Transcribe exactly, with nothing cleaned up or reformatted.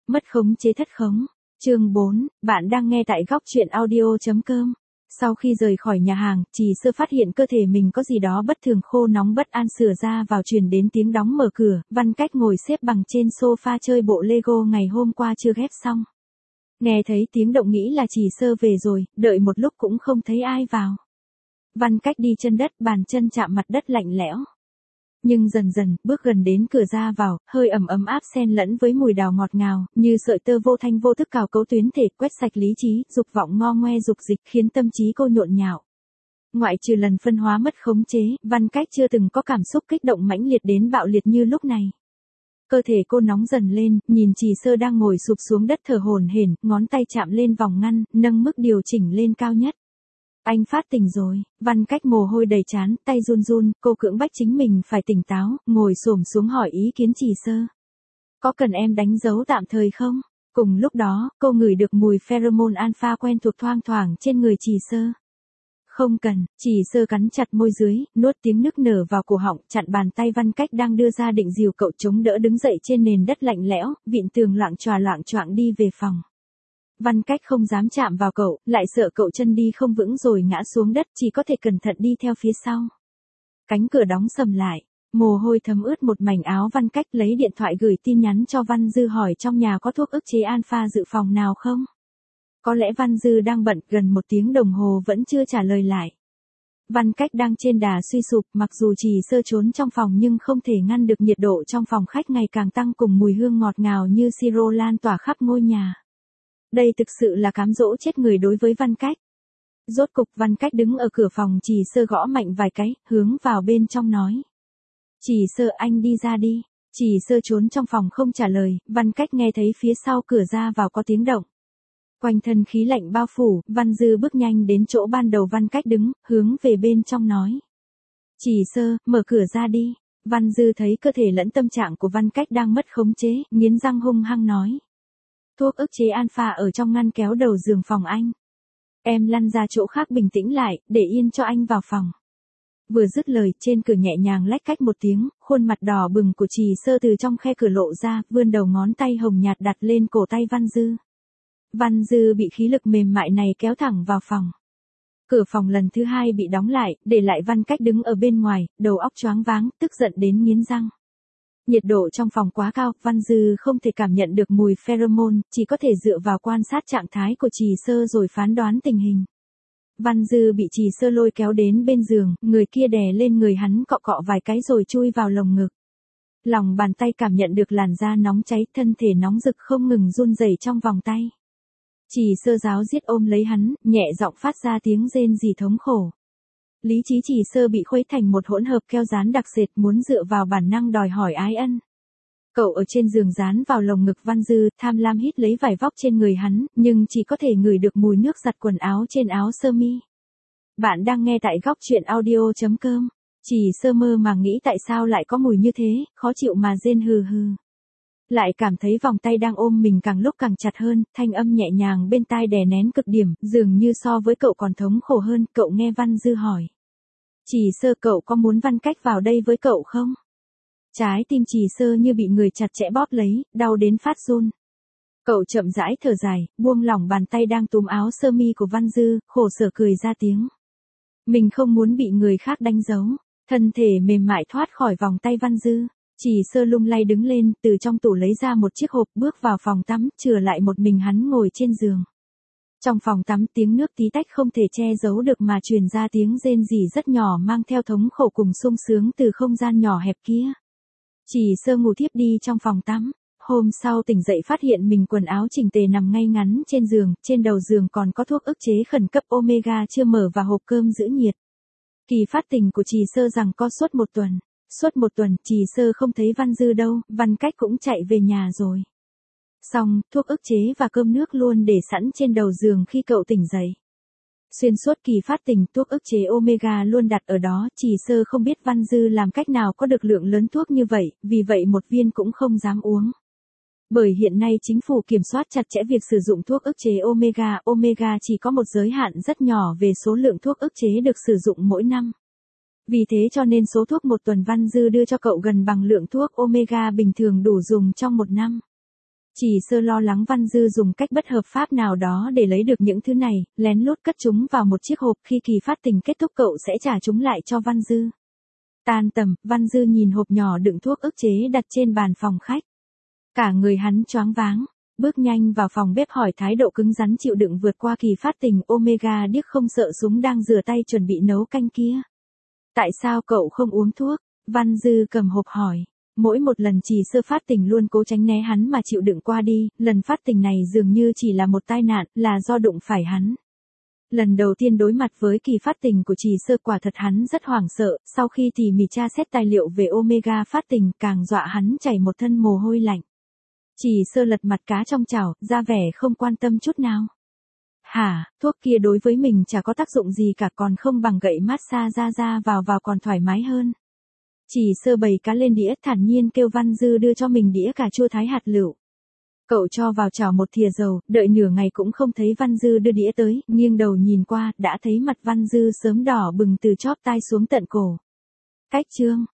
Mất khống chế thất khống. Chương bốn, bạn đang nghe tại góc truyện audio chấm com. Sau khi rời khỏi nhà hàng, Trì Sơ phát hiện cơ thể mình có gì đó bất thường, khô nóng bất an, sửa ra vào truyền đến tiếng đóng mở cửa. Văn Cách ngồi xếp bằng trên sofa chơi bộ Lego ngày hôm qua chưa ghép xong. Nghe thấy tiếng động nghĩ là Trì Sơ về rồi, đợi một lúc cũng không thấy ai vào. Văn Cách đi chân đất, bàn chân chạm mặt đất lạnh lẽo. Nhưng dần dần, bước gần đến cửa ra vào, hơi ẩm ấm áp xen lẫn với mùi đào ngọt ngào, như sợi tơ vô thanh vô thức cào cấu tuyến thể, quét sạch lý trí, dục vọng ngo ngoe dục dịch, khiến tâm trí cô nhộn nhạo. Ngoại trừ lần phân hóa mất khống chế, Văn Cách chưa từng có cảm xúc kích động mãnh liệt đến bạo liệt như lúc này. Cơ thể cô nóng dần lên, nhìn Trì Sơ đang ngồi sụp xuống đất thở hổn hển, ngón tay chạm lên vòng ngăn, nâng mức điều chỉnh lên cao nhất. Anh phát tỉnh rồi. Văn Cách mồ hôi đầy trán, tay run run, cô cưỡng bách chính mình phải tỉnh táo, ngồi xổm xuống hỏi ý kiến Trì Sơ. Có cần em đánh dấu tạm thời không? Cùng lúc đó, cô ngửi được mùi pheromone alpha quen thuộc thoang thoảng trên người Trì Sơ. Không cần. Trì Sơ cắn chặt môi dưới, nuốt tiếng nức nở vào cổ họng, chặn bàn tay Văn Cách đang đưa ra định dìu cậu chống đỡ đứng dậy trên nền đất lạnh lẽo, vịn tường loạng choạng loạng choạng đi về phòng. Văn Cách không dám chạm vào cậu, lại sợ cậu chân đi không vững rồi ngã xuống đất, chỉ có thể cẩn thận đi theo phía sau. Cánh cửa đóng sầm lại, mồ hôi thấm ướt một mảnh áo. Văn Cách lấy điện thoại gửi tin nhắn cho Văn Dư hỏi trong nhà có thuốc ức chế alpha dự phòng nào không. Có lẽ Văn Dư đang bận, gần một tiếng đồng hồ vẫn chưa trả lời lại. Văn Cách đang trên đà suy sụp, mặc dù Trì Sơ trốn trong phòng nhưng không thể ngăn được nhiệt độ trong phòng khách ngày càng tăng cùng mùi hương ngọt ngào như siro lan tỏa khắp ngôi nhà. Đây thực sự là cám dỗ chết người đối với Văn Cách. Rốt cục Văn Cách đứng ở cửa phòng, Trì Sơ gõ mạnh vài cái, hướng vào bên trong nói. Trì Sơ, anh đi ra đi. Trì Sơ trốn trong phòng không trả lời, Văn Cách nghe thấy phía sau cửa ra vào có tiếng động. Quanh thân khí lạnh bao phủ, Văn Dư bước nhanh đến chỗ ban đầu Văn Cách đứng, hướng về bên trong nói. Trì Sơ, mở cửa ra đi. Văn Dư thấy cơ thể lẫn tâm trạng của Văn Cách đang mất khống chế, nghiến răng hung hăng nói. Thuốc ức chế alpha ở trong ngăn kéo đầu giường phòng anh. Em lăn ra chỗ khác bình tĩnh lại, để yên cho anh vào phòng. Vừa dứt lời, trên cửa nhẹ nhàng lách cách một tiếng, khuôn mặt đỏ bừng của Trì Sơ từ trong khe cửa lộ ra, vươn đầu ngón tay hồng nhạt đặt lên cổ tay Văn Dư. Văn Dư bị khí lực mềm mại này kéo thẳng vào phòng. Cửa phòng lần thứ hai bị đóng lại, để lại Văn Cách đứng ở bên ngoài, đầu óc choáng váng, tức giận đến nghiến răng. Nhiệt độ trong phòng quá cao, Văn Dư không thể cảm nhận được mùi pheromone, chỉ có thể dựa vào quan sát trạng thái của Trì Sơ rồi phán đoán tình hình. Văn Dư bị Trì Sơ lôi kéo đến bên giường, người kia đè lên người hắn cọ cọ vài cái rồi chui vào lồng ngực. Lòng bàn tay cảm nhận được làn da nóng cháy, thân thể nóng rực không ngừng run rẩy trong vòng tay. Trì Sơ ráo riết ôm lấy hắn, nhẹ giọng phát ra tiếng rên rỉ thống khổ. Lý trí Trì Sơ bị khuấy thành một hỗn hợp keo dán đặc sệt, muốn dựa vào bản năng đòi hỏi ái ân. Cậu ở trên giường dán vào lồng ngực Văn Dư, tham lam hít lấy vải vóc trên người hắn, nhưng chỉ có thể ngửi được mùi nước giặt quần áo trên áo sơ mi. Bạn đang nghe tại góc truyện audio chấm com. Trì Sơ mơ màng nghĩ tại sao lại có mùi như thế, khó chịu mà rên hừ hừ. Lại cảm thấy vòng tay đang ôm mình càng lúc càng chặt hơn, thanh âm nhẹ nhàng bên tai đè nén cực điểm, dường như so với cậu còn thống khổ hơn. Cậu nghe Văn Dư hỏi. Trì Sơ, cậu có muốn Văn Cách vào đây với cậu không? Trái tim Trì Sơ như bị người chặt chẽ bóp lấy, đau đến phát run. Cậu chậm rãi thở dài, buông lỏng bàn tay đang túm áo sơ mi của Văn Dư, khổ sở cười ra tiếng. Mình không muốn bị người khác đánh dấu. Thân thể mềm mại thoát khỏi vòng tay Văn Dư. Trì Sơ lung lay đứng lên, từ trong tủ lấy ra một chiếc hộp, bước vào phòng tắm, chừa lại một mình hắn ngồi trên giường. Trong phòng tắm, tiếng nước tí tách không thể che giấu được mà truyền ra tiếng rên rỉ rất nhỏ mang theo thống khổ cùng sung sướng từ không gian nhỏ hẹp kia. Trì Sơ ngủ thiếp đi trong phòng tắm. Hôm sau tỉnh dậy phát hiện mình quần áo chỉnh tề nằm ngay ngắn trên giường, trên đầu giường còn có thuốc ức chế khẩn cấp Omega chưa mở và hộp cơm giữ nhiệt. Kỳ phát tình của Trì Sơ giằng co suốt một tuần. Suốt một tuần, Trì Sơ không thấy Văn Dư đâu, Văn Cách cũng chạy về nhà rồi. Xong, thuốc ức chế và cơm nước luôn để sẵn trên đầu giường khi cậu tỉnh dậy. Xuyên suốt kỳ phát tình, thuốc ức chế Omega luôn đặt ở đó, Trì Sơ không biết Văn Dư làm cách nào có được lượng lớn thuốc như vậy, vì vậy một viên cũng không dám uống. Bởi hiện nay chính phủ kiểm soát chặt chẽ việc sử dụng thuốc ức chế Omega, Omega chỉ có một giới hạn rất nhỏ về số lượng thuốc ức chế được sử dụng mỗi năm. Vì thế cho nên số thuốc một tuần Văn Dư đưa cho cậu gần bằng lượng thuốc Omega bình thường đủ dùng trong một năm. Chỉ Sơ lo lắng Văn Dư dùng cách bất hợp pháp nào đó để lấy được những thứ này, lén lút cất chúng vào một chiếc hộp, khi kỳ phát tình kết thúc cậu sẽ trả chúng lại cho Văn Dư. Tan tầm, Văn Dư nhìn hộp nhỏ đựng thuốc ức chế đặt trên bàn phòng khách. Cả người hắn choáng váng, bước nhanh vào phòng bếp hỏi thái độ cứng rắn chịu đựng vượt qua kỳ phát tình Omega điếc không sợ súng đang rửa tay chuẩn bị nấu canh kia. Tại sao cậu không uống thuốc? Văn Dư cầm hộp hỏi. Mỗi một lần Chỉ Sơ phát tình luôn cố tránh né hắn mà chịu đựng qua đi, lần phát tình này dường như chỉ là một tai nạn, là do đụng phải hắn. Lần đầu tiên đối mặt với kỳ phát tình của Chỉ Sơ quả thật hắn rất hoảng sợ, sau khi tỉ mỉ tra xét tài liệu về Omega phát tình càng dọa hắn chảy một thân mồ hôi lạnh. Chỉ Sơ lật mặt cá trong chảo, ra vẻ không quan tâm chút nào. Hả, thuốc kia đối với mình chả có tác dụng gì cả, còn không bằng gậy massage ra ra vào vào còn thoải mái hơn. Chỉ Sơ bày cá lên đĩa thản nhiên kêu Văn Dư đưa cho mình đĩa cà chua thái hạt lựu. Cậu cho vào chảo một thìa dầu, đợi nửa ngày cũng không thấy Văn Dư đưa đĩa tới, nghiêng đầu nhìn qua, đã thấy mặt Văn Dư sớm đỏ bừng từ chóp tai xuống tận cổ. Cách chương